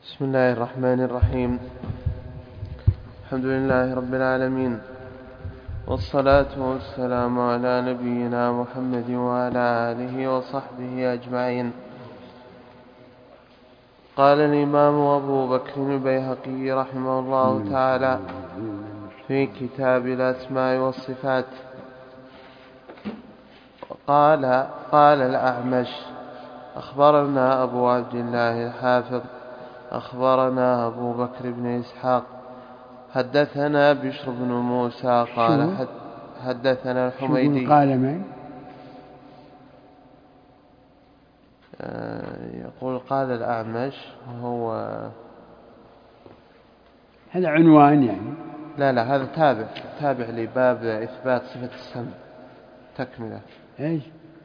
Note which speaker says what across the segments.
Speaker 1: بسم الله الرحمن الرحيم. الحمد لله رب العالمين، والصلاة والسلام على نبينا محمد وعلى آله وصحبه أجمعين. قال الإمام أبو بكر البيهقي رحمه الله تعالى في كتاب الأسماء والصفات: قال الأعمش: أخبرنا أبو عبد الله الحافظ أخبرنا أبو بكر بن إسحاق حدثنا بشر بن موسى قال حدثنا الحميدي.
Speaker 2: قال من؟
Speaker 1: يقول قال الأعمش، وهو
Speaker 2: هذا عنوان يعني؟
Speaker 1: لا هذا تابع لباب إثبات صفة السمع، تكملة.
Speaker 2: إيش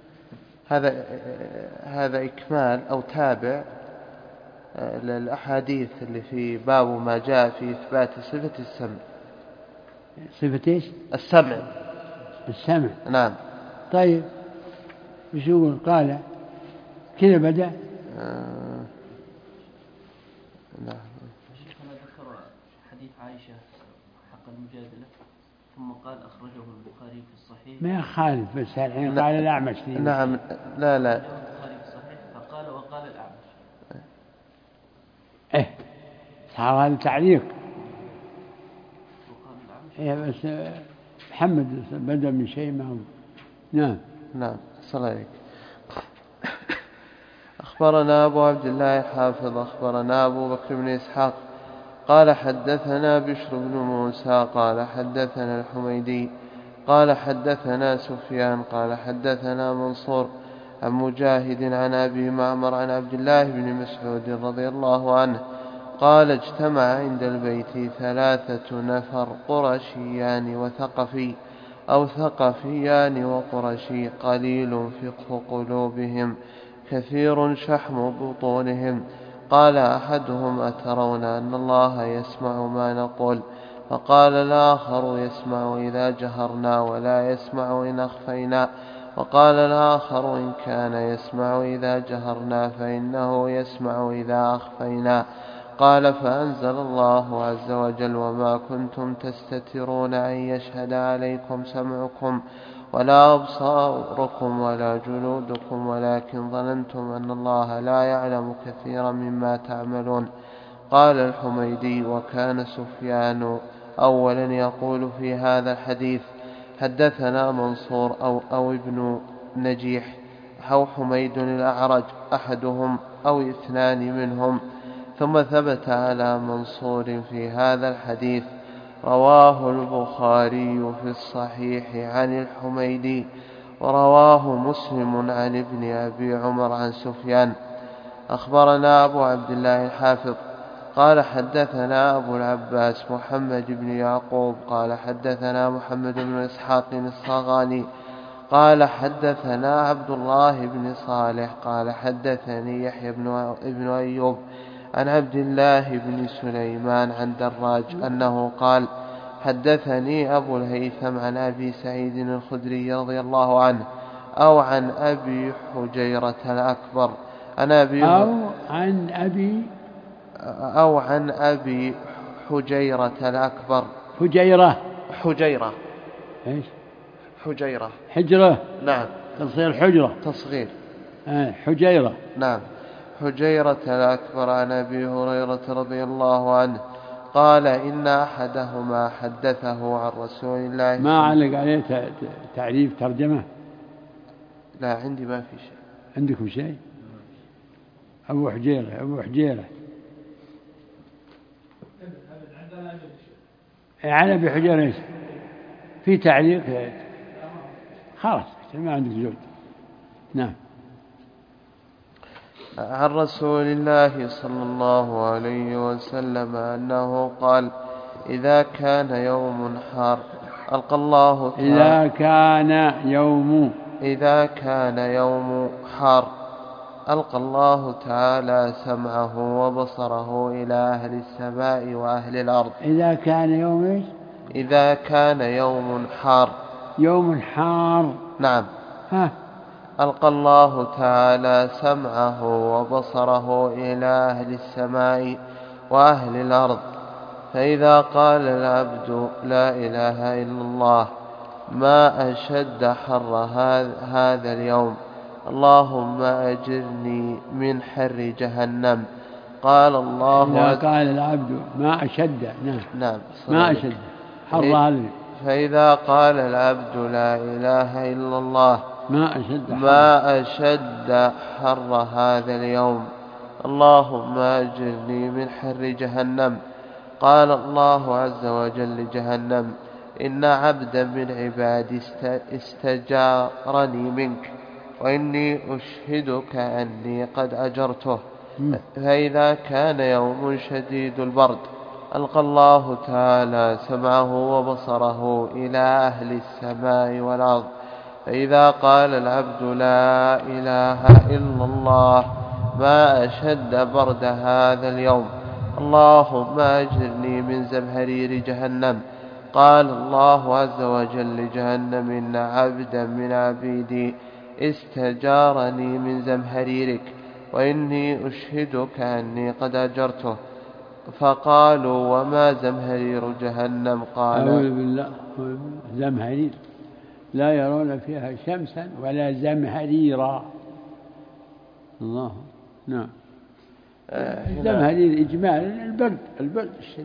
Speaker 1: هذا إكمال أو تابع للأحاديث اللي في باب ما جاء في إثبات صفة السمع.
Speaker 2: صفة إيش؟
Speaker 1: السمع.
Speaker 2: نعم. طيب وش يقول؟ قال كذا بدأ.
Speaker 1: نعم.
Speaker 3: شيخنا ذكر حديث عائشة حق المجادلة، ثم قال أخرجه البخاري في الصحيح.
Speaker 2: ما يخالف، بس الحين قال الأعمش.
Speaker 1: نعم. لا
Speaker 3: البخاري في الصحيح فقال وقال الأعمش.
Speaker 2: صار هذا تعليق.
Speaker 3: وقال الأعمش.
Speaker 2: بس محمد بدأ من شيء ما هو.
Speaker 1: نعم. صلى عليك. أخبرنا أبو عبد الله الحافظ أخبرنا أبو بكر بن إسحاق قال حدثنا بشر بن موسى قال حدثنا الحميدي قال حدثنا سفيان قال حدثنا منصور عن مجاهد عن أبي معمر عن عبد الله بن مسعود رضي الله عنه قال: اجتمع عند البيت 3 نفر قرشيان وثقفي أو ثقفيان وقرشي، قليل فقه قلوبهم كثير شحم بطونهم. قال أحدهم: أترون أن الله يسمع ما نقول؟ فقال الآخر: يسمع إذا جهرنا ولا يسمع إن أخفينا. وقال الآخر: إن كان يسمع إذا جهرنا فإنه يسمع إذا أخفينا. قال: فأنزل الله عز وجل: وما كنتم تستترون أن يشهد عليكم سمعكم ولا أبصاركم ولا جلودكم ولكن ظننتم أن الله لا يعلم كثيرا مما تعملون. قال الحميدي: وكان سفيان أولا يقول في هذا الحديث: حدثنا منصور أو ابن نجيح أو حميد الأعرج أحدهم أو 2 منهم، ثم ثبت على منصور في هذا الحديث. رواه البخاري في الصحيح عن الحميدي، ورواه مسلم عن ابن أبي عمر عن سفيان. أخبرنا أبو عبد الله الحافظ قال حدثنا أبو العباس محمد بن يعقوب قال حدثنا محمد بن إسحاق الصاغاني قال حدثنا عبد الله بن صالح قال حدثني يحيى بن أيوب عن عبد الله بن سليمان عن دراج أنه قال: حدثني أبو الهيثم عن أبي سعيد الخدري رضي الله عنه أو عن أبي حجيرة الأكبر عن أبي حجيرة الأكبر. حجيرة
Speaker 2: إيش؟
Speaker 1: حجرة. نعم.
Speaker 2: تصغير حجرة.
Speaker 1: تصغير.
Speaker 2: حجيرة.
Speaker 1: نعم. حجيرة الأكبر عن أبي هريرة رضي الله عنه قال: إن أحدهما حدثه عن رسول الله.
Speaker 2: ما علق عليه تعريف ترجمة؟
Speaker 1: لا عندي ما في شيء.
Speaker 2: عندكم شيء؟ أبو حجيرة عن أبي حجيرة في تعليق خلاص ما عندك زود. نعم.
Speaker 1: عن رسول الله صلى الله عليه وسلم أنه قال: إذا كان يوم حار ألقى الله تعالى إذا كان يوم حار ألقى الله تعالى سمعه وبصره إلى أهل السماء وأهل الأرض.
Speaker 2: إذا كان يوم إيش؟
Speaker 1: إذا كان يوم حار.
Speaker 2: يوم حار.
Speaker 1: نعم. ألقى الله تعالى سمعه وبصره إلى أهل السماء وأهل الأرض، فإذا قال العبد لا إله إلا الله ما أشد حر هذا اليوم، اللهم أجرني من حر جهنم، قال الله
Speaker 2: إذا قال العبد ما أشد
Speaker 1: نعم
Speaker 2: ما أشد حر هذا،
Speaker 1: فإذا قال العبد لا إله إلا الله ما أشد حر هذا اليوم، اللهم أجرني من حر جهنم، قال الله عز وجل جهنم إن عبدا من عبادي استجارني منك وإني أشهدك أني قد أجرته. فإذا كان يوم شديد البرد ألقى الله تعالى سمعه وبصره إلى أهل السماء والأرض، فإذا قال العبد لا إله إلا الله ما أشد برد هذا اليوم، اللهم أجرني من زمهرير جهنم، قال الله عز وجل جهنم إن عبدا من عبيدي استجارني من زمهريرك وإني أشهدك أني قد أجرته. فقالوا وما زمهرير جهنم؟ قال
Speaker 2: أعوذ بالله، زمهرير لا يرون فيها شمسا ولا زمهريرا. الله نعم. زمهرير إجمالا البرد الشديد.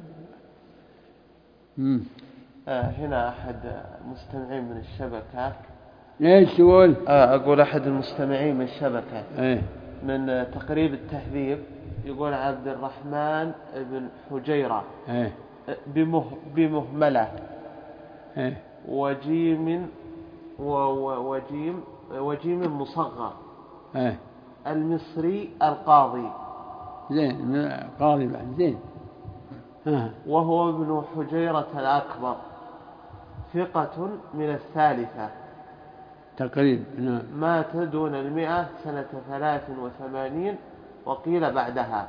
Speaker 1: هنا أحد المستمعين من الشبكة
Speaker 2: ايش تقول؟
Speaker 1: أقول أحد المستمعين من الشبكة
Speaker 2: ايه؟
Speaker 1: من تقريب التهذيب يقول عبد الرحمن بن حجيرة
Speaker 2: ايه؟
Speaker 1: بمهملة
Speaker 2: ايه؟
Speaker 1: وجيم مصغر،
Speaker 2: ايه؟
Speaker 1: المصري القاضي
Speaker 2: زين، قاضي بعد زين.
Speaker 1: وهو ابن حجيرة الأكبر، ثقة من الثالثة
Speaker 2: تقريبا. نعم.
Speaker 1: مات دون 100 سنة 83 وقيل بعدها.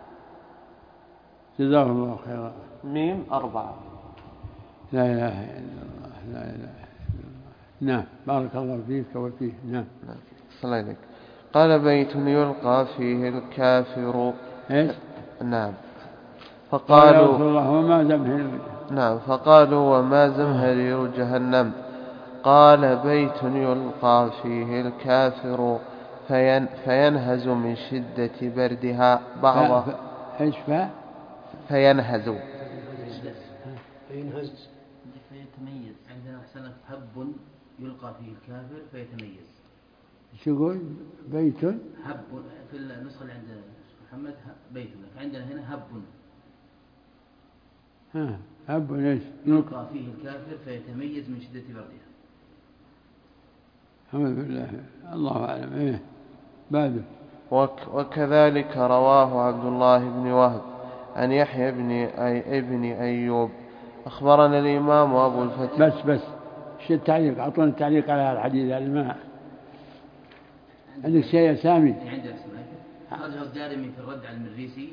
Speaker 2: جزاه الله خيرا.
Speaker 1: ميم 4.
Speaker 2: لا إله إلا الله، لا إله إلا الله. نعم، بارك الله فيك وفيه. نعم.
Speaker 1: صلى الله عليك. قال بيت يلقى فيه الكافر.
Speaker 2: إيش؟
Speaker 1: نعم. فقالوا
Speaker 2: وما زمهرير.
Speaker 1: نعم. فقالوا وما زمهرير جهنم؟ قال بيت يلقى فيه الكافر فينهز من شدة بردها بعض
Speaker 2: ايش
Speaker 1: فينهز
Speaker 3: فيتميز. عندنا حسنة هب يلقى فيه الكافر فيتميز.
Speaker 2: شو يقول؟ بيت
Speaker 3: هب في النسخة اللي عند محمد بيت، عندنا هنا هب.
Speaker 2: هب ايش؟
Speaker 3: يلقى فيه الكافر فيتميز من شدة بردها.
Speaker 2: الحمد لله، الله أعلم. إيه بعده.
Speaker 1: وكذلك رواه عبد الله بن وهب عن يحيى ابن أيوب أخبرنا الإمام أبو الفتح.
Speaker 2: بس شو التعليق؟ أعطونا التعليق على هذا الحديث. الماء عندك شيء يا سامي؟
Speaker 3: عندنا أخرجه الدارمي في الرد على المريسي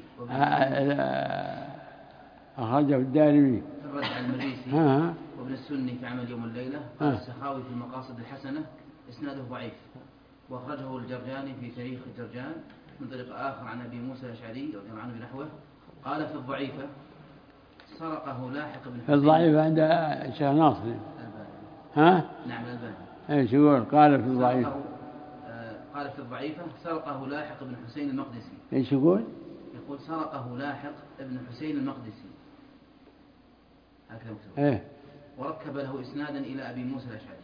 Speaker 2: أخرجه الدارمي
Speaker 3: في الرد على المريسي وابن السني في عمل يوم الليلة. السخاوي في المقاصد الحسنة إسناده ضعيف. وأخرجه الجرجاني في تاريخ الجرجان من طريق آخر عن أبي موسى الأشعري رضي الله عنه بنحوه. قال في الضعيفة سرقه لاحق بن حسين.
Speaker 2: الضعيفة عند الشيخ ناصر.
Speaker 3: نعم الألباني.
Speaker 2: ايش يقول؟ قال في الضعيفة.
Speaker 3: قال في الضعيفة سرقه لاحق بن حسين المقدسي.
Speaker 2: ايش يقول؟
Speaker 3: يقول سرقه لاحق بن حسين المقدسي هكذا مكتوب.
Speaker 2: ايه؟
Speaker 3: وركب له إسنادا إلى أبي موسى الأشعري.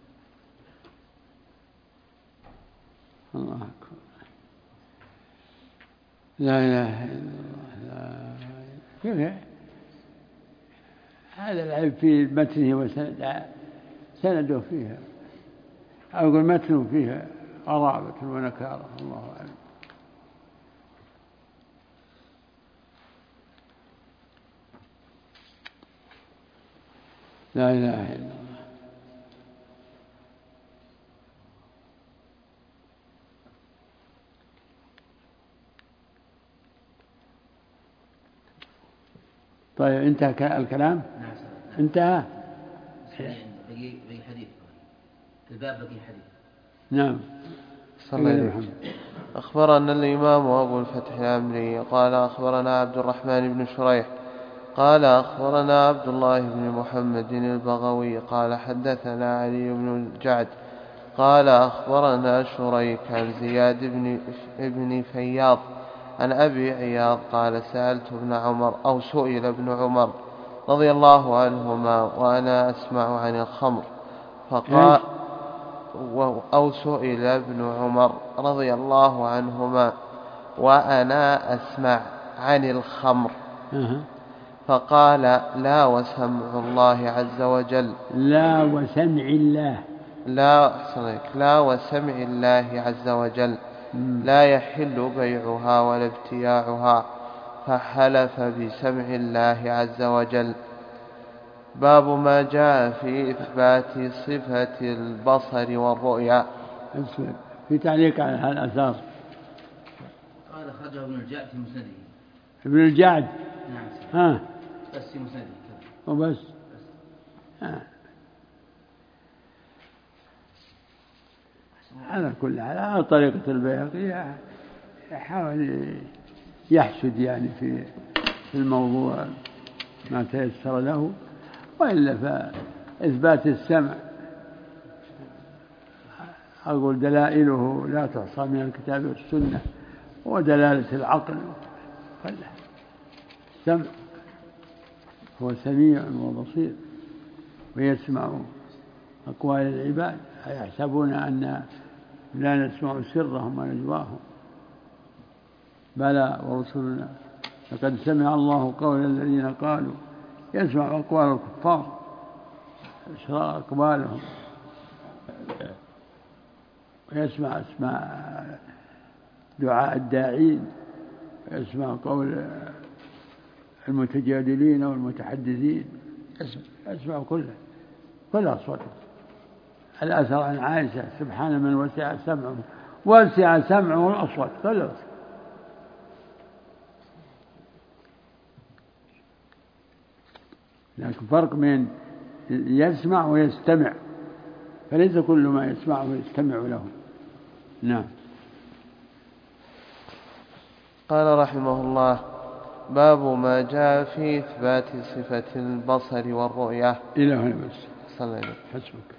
Speaker 2: الله أكبر، لا إله إلا الله. كيف هذا العيب في متنه وسنده فيها، أقول متنه فيها قرابة ونكارة. الله أعلم. لا إله إلا الله. طيب انتهى الكلام؟
Speaker 3: نعم.
Speaker 2: انتهى.
Speaker 3: بقي حديث في الباب، بقي حديث.
Speaker 2: نعم.
Speaker 1: أخبرنا الإمام أبو الفتح العمري قال أخبرنا عبد الرحمن بن شريح قال أخبرنا عبد الله بن محمد البغوي قال حدثنا علي بن الجعد قال أخبرنا شريك عن زياد بن فياض عن أبي عياض قال سألت ابن عمر أو سئل ابن عمر رضي الله عنهما وأنا أسمع عن الخمر فقال أو سئل ابن عمر رضي الله عنهما وأنا أسمع عن الخمر فقال لا وسمع الله عز وجل
Speaker 2: لا وسمع الله
Speaker 1: لا وسمع الله عز وجل لا يحل بيعها ولا ابتياعها فحلف بسمع الله عز وجل. باب ما جاء في إثبات صفة البصر والرؤيا.
Speaker 2: في تعليق على هذا الأثر
Speaker 3: قال أخرجه ابن الجعد في مسنده.
Speaker 2: ابن الجعد
Speaker 3: نعم. بس في مسنده
Speaker 2: وبس. على كل حال على طريقة البيهقي يحاول يحشد يعني في الموضوع ما تيسر له، وإلا فإثبات السمع أقول دلائله لا تحصى من الكتاب والسنة ودلالة العقل. السمع هو سميع وبصير ويسمع أقوال العباد. أيحسبون أن لا نسمع سرهم ونجواهم؟ بلى ورسلنا لقد سمع الله قول الذين قالوا يسمع أقوال الكفار إشراء أقوالهم ويسمع أسماء دعاء الداعين ويسمع قول المتجادلين والمتحدثين، يسمع كل أصوات. الأثر عن عائشة سبحان من وسع سمعه الأصوات كلها. لكن فرق بين يسمع ويستمع، فليس كل ما يسمعه يستمع له. نعم.
Speaker 1: قال رحمه الله باب ما جاء في إثبات صفة البصر والرؤية.
Speaker 2: إلى هنا بس.
Speaker 1: صلى الله عليه وسلم.
Speaker 2: حسبك.